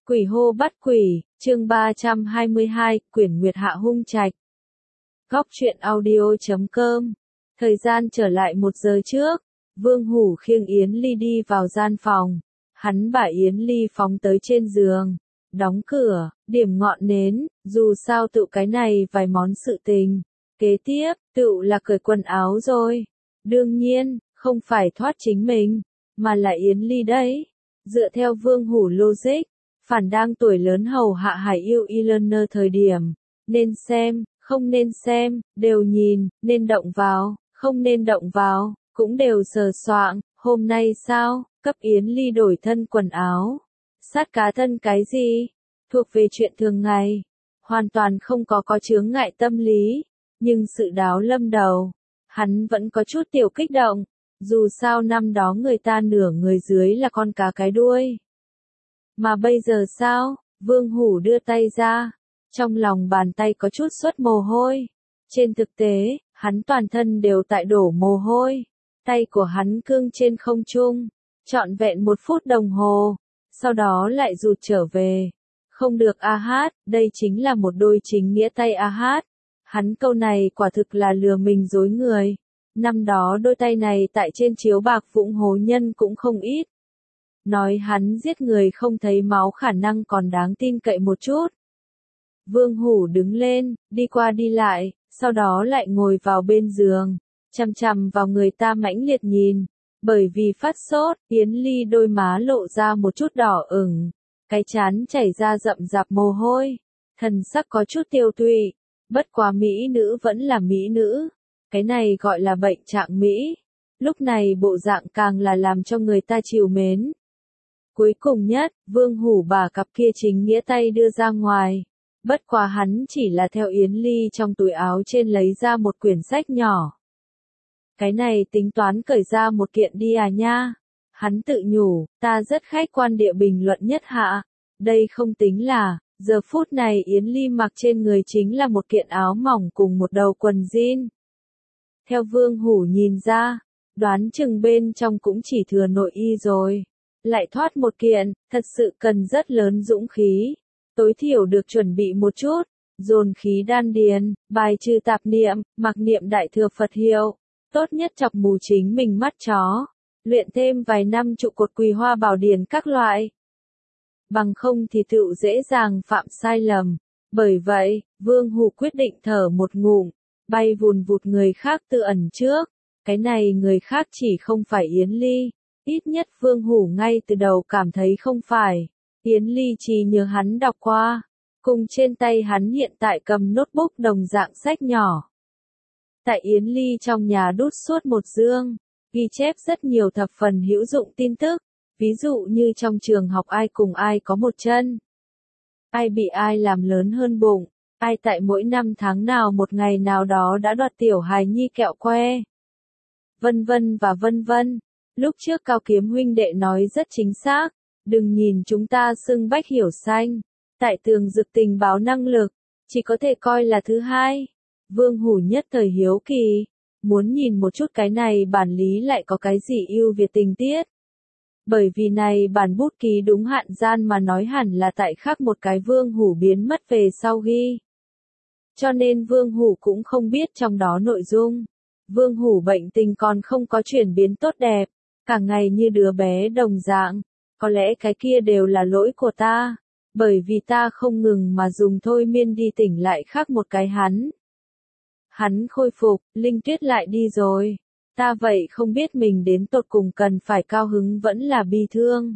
Quỷ hô bắt quỷ, chương 322, Quyển Nguyệt Hạ hung trạch. Góc truyện audio.com. Thời gian trở lại 1 giờ trước, Vương Hủ khiêng Yến Ly đi vào gian phòng. Hắn把Yến Ly phóng tới trên giường, đóng cửa, điểm ngọn nến, dù sao tự cái này vài món sự tình. Kế tiếp, tự là cởi quần áo rồi. Đương nhiên, không phải thoát chính mình, mà là Yến Ly đấy. Dựa theo Vương Hủ logic, phản đang tuổi lớn hầu hạ Hải yêu e-learner thời điểm, nên xem, không nên xem, đều nhìn, nên động vào, không nên động vào, cũng đều sờ soạng. Hôm nay sao, cấp Yến Ly đổi thân quần áo, sát cá thân cái gì, thuộc về chuyện thường ngày, hoàn toàn không có chướng ngại tâm lý, nhưng sự đáo lâm đầu, hắn vẫn có chút tiểu kích động, dù sao năm đó người ta nửa người dưới là con cá cái đuôi. Mà bây giờ sao? Vương Hủ đưa tay ra, trong lòng bàn tay có chút xuất mồ hôi. Trên thực tế, hắn toàn thân đều tại đổ mồ hôi. Tay của hắn cương trên không trung, trọn vẹn 1 phút đồng hồ, sau đó lại rụt trở về. Không được a hát, đây chính là một đôi chính nghĩa tay a hát. Hắn câu này quả thực là lừa mình dối người. Năm đó đôi tay này tại trên chiếu bạc vũng hố nhân cũng không ít. Nói hắn giết người không thấy máu khả năng còn đáng tin cậy một chút. Vương Hủ đứng lên, đi qua đi lại, sau đó lại ngồi vào bên giường, chằm chằm vào người ta mãnh liệt nhìn. Bởi vì phát sốt, Yến Ly đôi má lộ ra một chút đỏ ửng, cái trán chảy ra rậm rạp mồ hôi, thần sắc có chút tiêu tụy. Bất quá mỹ nữ vẫn là mỹ nữ, cái này gọi là bệnh trạng mỹ. Lúc này bộ dạng càng là làm cho người ta trìu mến. Cuối cùng nhất, Vương Hủ bà cặp kia chính nghĩa tay đưa ra ngoài. Bất quá hắn chỉ là theo Yến Ly trong túi áo trên lấy ra một quyển sách nhỏ. Cái này tính toán cởi ra một kiện đi à nha. Hắn tự nhủ, ta rất khách quan địa bình luận nhất hạ. Đây không tính là, giờ phút này Yến Ly mặc trên người chính là một kiện áo mỏng cùng một đầu quần jean. Theo Vương Hủ nhìn ra, đoán chừng bên trong cũng chỉ thừa nội y rồi. Lại thoát một kiện, thật sự cần rất lớn dũng khí. Tối thiểu được chuẩn bị một chút, dồn khí đan điền, bài trừ tạp niệm, mặc niệm đại thừa Phật hiệu. Tốt nhất chọc mù chính mình mắt chó. Luyện thêm vài năm trụ cột Quỳ Hoa Bảo Điển các loại. Bằng không thì tựu dễ dàng phạm sai lầm. Bởi vậy, Vương Hủ quyết định thở một ngụm, bay vùn vụt người khác tự ẩn trước. Cái này người khác chỉ không phải Yến Ly. Ít nhất Vương Hủ ngay từ đầu cảm thấy không phải. Yến Ly chỉ nhớ hắn đọc qua. Cùng trên tay hắn hiện tại cầm notebook đồng dạng sách nhỏ. Tại Yến Ly trong nhà đút suốt một dương, ghi chép rất nhiều thập phần hữu dụng tin tức. Ví dụ như trong trường học ai cùng ai có một chân. Ai bị ai làm lớn hơn bụng. Ai tại mỗi năm tháng nào một ngày nào đó đã đoạt tiểu hài nhi kẹo que. Vân vân và vân vân. Lúc trước Cao Kiếm huynh đệ nói rất chính xác, đừng nhìn chúng ta xưng bách hiểu xanh, tại tường dực tình báo năng lực, chỉ có thể coi là thứ hai. Vương Hủ nhất thời hiếu kỳ, muốn nhìn một chút cái này bản lý lại có cái gì ưu việt tình tiết. Bởi vì này bản bút ký đúng hạn gian mà nói hẳn là tại khác một cái Vương Hủ biến mất về sau ghi. Cho nên Vương Hủ cũng không biết trong đó nội dung. Vương Hủ bệnh tình còn không có chuyển biến tốt đẹp. Cả ngày như đứa bé đồng dạng, có lẽ cái kia đều là lỗi của ta, bởi vì ta không ngừng mà dùng thôi miên đi tỉnh lại khác một cái hắn. Hắn khôi phục, Linh Tuyết lại đi rồi, ta vậy không biết mình đến tột cùng cần phải cao hứng vẫn là bi thương.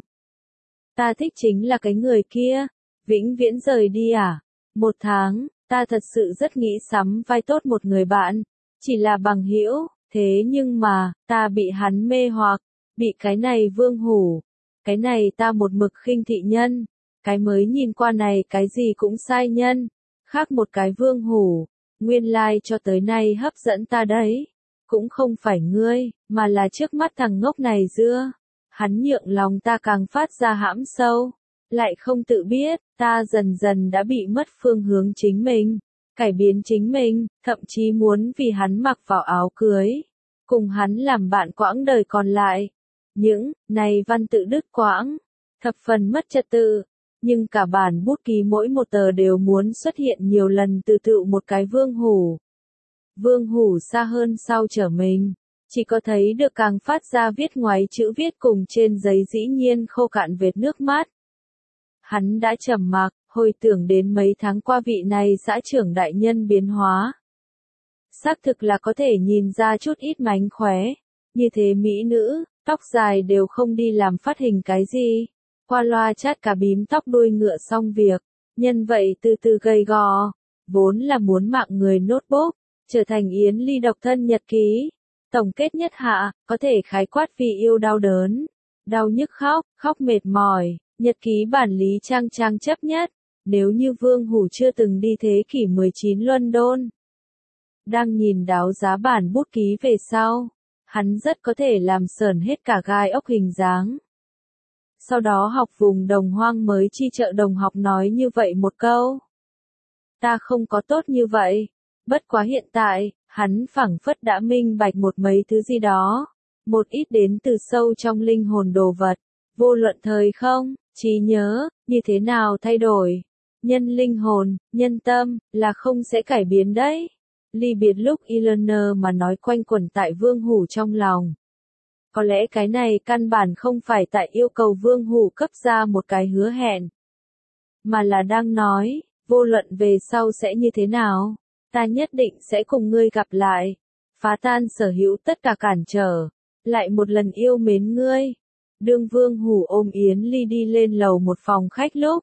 Ta thích chính là cái người kia, vĩnh viễn rời đi à? 1 tháng, ta thật sự rất nghĩ sắm vai tốt một người bạn, chỉ là bằng hữu, thế nhưng mà, ta bị hắn mê hoặc. Bị cái này Vương Hủ, cái này ta một mực khinh thị nhân, cái mới nhìn qua này cái gì cũng sai nhân, khác một cái Vương Hủ, nguyên lai cho tới nay hấp dẫn ta đấy, cũng không phải ngươi, mà là trước mắt thằng ngốc này dưa, hắn nhượng lòng ta càng phát ra hãm sâu, lại không tự biết, ta dần dần đã bị mất phương hướng chính mình, cải biến chính mình, thậm chí muốn vì hắn mặc vào áo cưới, cùng hắn làm bạn quãng đời còn lại. Những này văn tự đứt quãng, thập phần mất trật tự, Nhưng cả bản bút ký mỗi một tờ đều muốn xuất hiện nhiều lần từ tựu một cái Vương Hủ. Vương Hủ xa hơn sau trở mình, chỉ có thấy được càng phát ra viết ngoáy chữ viết cùng trên giấy dĩ nhiên khô cạn vệt nước mắt. Hắn đã trầm mặc, hồi tưởng đến mấy tháng qua vị này xã trưởng đại nhân biến hóa. Xác thực là có thể nhìn ra chút ít mánh khóe, như thế mỹ nữ, tóc dài đều không đi làm phát hình cái gì. Qua loa chát cả bím tóc đuôi ngựa xong việc, nhân vậy từ từ gầy gò, vốn là muốn mạng người notebook, trở thành Yến Ly độc thân nhật ký. Tổng kết nhất hạ, có thể khái quát vì yêu đau đớn, đau nhức khóc, khóc mệt mỏi, nhật ký bản lý trang chấp nhất, nếu như Vương Hủ chưa từng đi thế kỷ 19 London. Đang nhìn đáo giá bản bút ký về sau, hắn rất có thể làm sởn hết cả gai ốc hình dáng. Sau đó học vùng Đồng Hoang mới chi trợ đồng học nói như vậy một câu. Ta không có tốt như vậy, bất quá hiện tại, hắn phảng phất đã minh bạch một mấy thứ gì đó, một ít đến từ sâu trong linh hồn đồ vật, vô luận thời không, trí nhớ, như thế nào thay đổi. Nhân linh hồn, nhân tâm, là không sẽ cải biến đấy. Ly biệt lúc Eleanor mà nói quanh quẩn tại Vương Hủ trong lòng. Có lẽ cái này căn bản không phải tại yêu cầu Vương Hủ cấp ra một cái hứa hẹn, mà là đang nói, vô luận về sau sẽ như thế nào, ta nhất định sẽ cùng ngươi gặp lại, phá tan sở hữu tất cả cản trở, lại một lần yêu mến ngươi. Đương Vương Hủ ôm Yến Ly đi lên lầu một phòng khách lúc,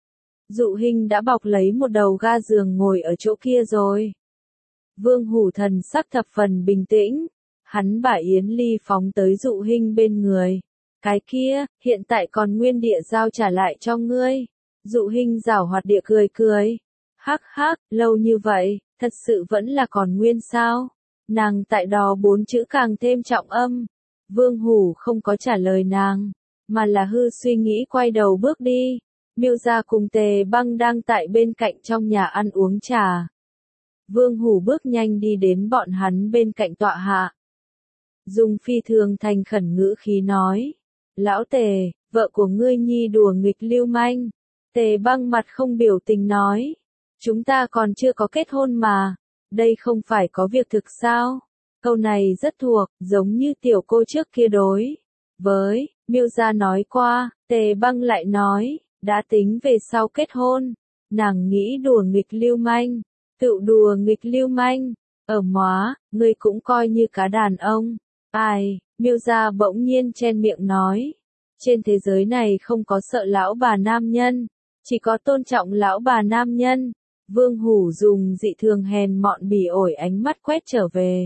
Dụ Hinh đã bọc lấy một đầu ga giường ngồi ở chỗ kia rồi. Vương Hủ thần sắc thập phần bình tĩnh, hắn bả Yến Ly phóng tới Dụ Hinh bên người. Cái kia, hiện tại còn nguyên địa giao trả lại cho ngươi. Dụ Hinh giảo hoạt địa cười cười. Hắc hắc, lâu như vậy, thật sự vẫn là còn nguyên sao? Nàng tại đó 4 chữ càng thêm trọng âm. Vương Hủ không có trả lời nàng, mà là hư suy nghĩ quay đầu bước đi. Miêu gia cùng Tề Băng đang tại bên cạnh trong nhà ăn uống trà. Vương Hủ bước nhanh đi đến bọn hắn bên cạnh tọa hạ. Dùng phi thường thành khẩn ngữ khí nói. Lão Tề, vợ của ngươi nhi đùa nghịch lưu manh. Tề Băng mặt không biểu tình nói. Chúng ta còn chưa có kết hôn mà. Đây không phải có việc thực sao? Câu này rất thuộc, giống như tiểu cô trước kia đối. Với, Miêu gia nói qua, Tề Băng lại nói, đã tính về sau kết hôn. Nàng nghĩ đùa nghịch lưu manh. Tự đùa nghịch lưu manh. Ở móa, ngươi cũng coi như cá đàn ông. Ai, Miêu gia bỗng nhiên chen miệng nói. Trên thế giới này không có sợ lão bà nam nhân, chỉ có tôn trọng lão bà nam nhân. Vương Hủ dùng dị thường hèn mọn bỉ ổi ánh mắt quét trở về.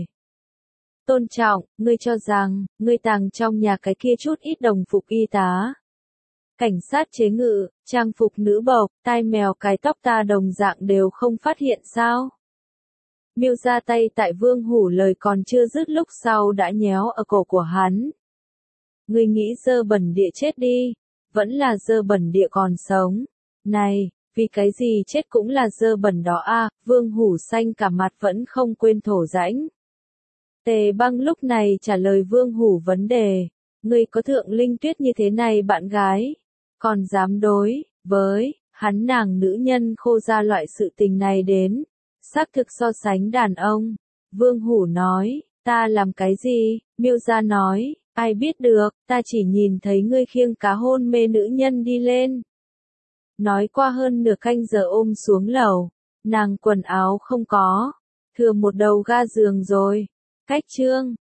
Tôn trọng, ngươi cho rằng, ngươi tàng trong nhà cái kia chút ít đồng phục y tá. Cảnh sát chế ngự, trang phục nữ bộc, tai mèo cái tóc ta đồng dạng đều không phát hiện sao. Miêu ra tay tại Vương Hủ lời còn chưa dứt lúc sau đã nhéo ở cổ của hắn. Ngươi nghĩ dơ bẩn địa chết đi, vẫn là dơ bẩn địa còn sống. Này, vì cái gì chết cũng là dơ bẩn đó a. Vương Hủ xanh cả mặt vẫn không quên thổ rãnh. Tề Băng lúc này trả lời Vương Hủ vấn đề. Ngươi có thượng linh tuyết như thế này bạn gái, còn dám đối với hắn nàng nữ nhân khô ra loại sự tình này đến. Xác thực so sánh đàn ông. Vương Hủ nói, ta làm cái gì? Miêu gia nói, ai biết được, ta chỉ nhìn thấy ngươi khiêng cá hôn mê nữ nhân đi lên. Nói qua hơn nửa canh giờ ôm xuống lầu, nàng quần áo không có, thừa một đầu ga giường rồi. Cách chương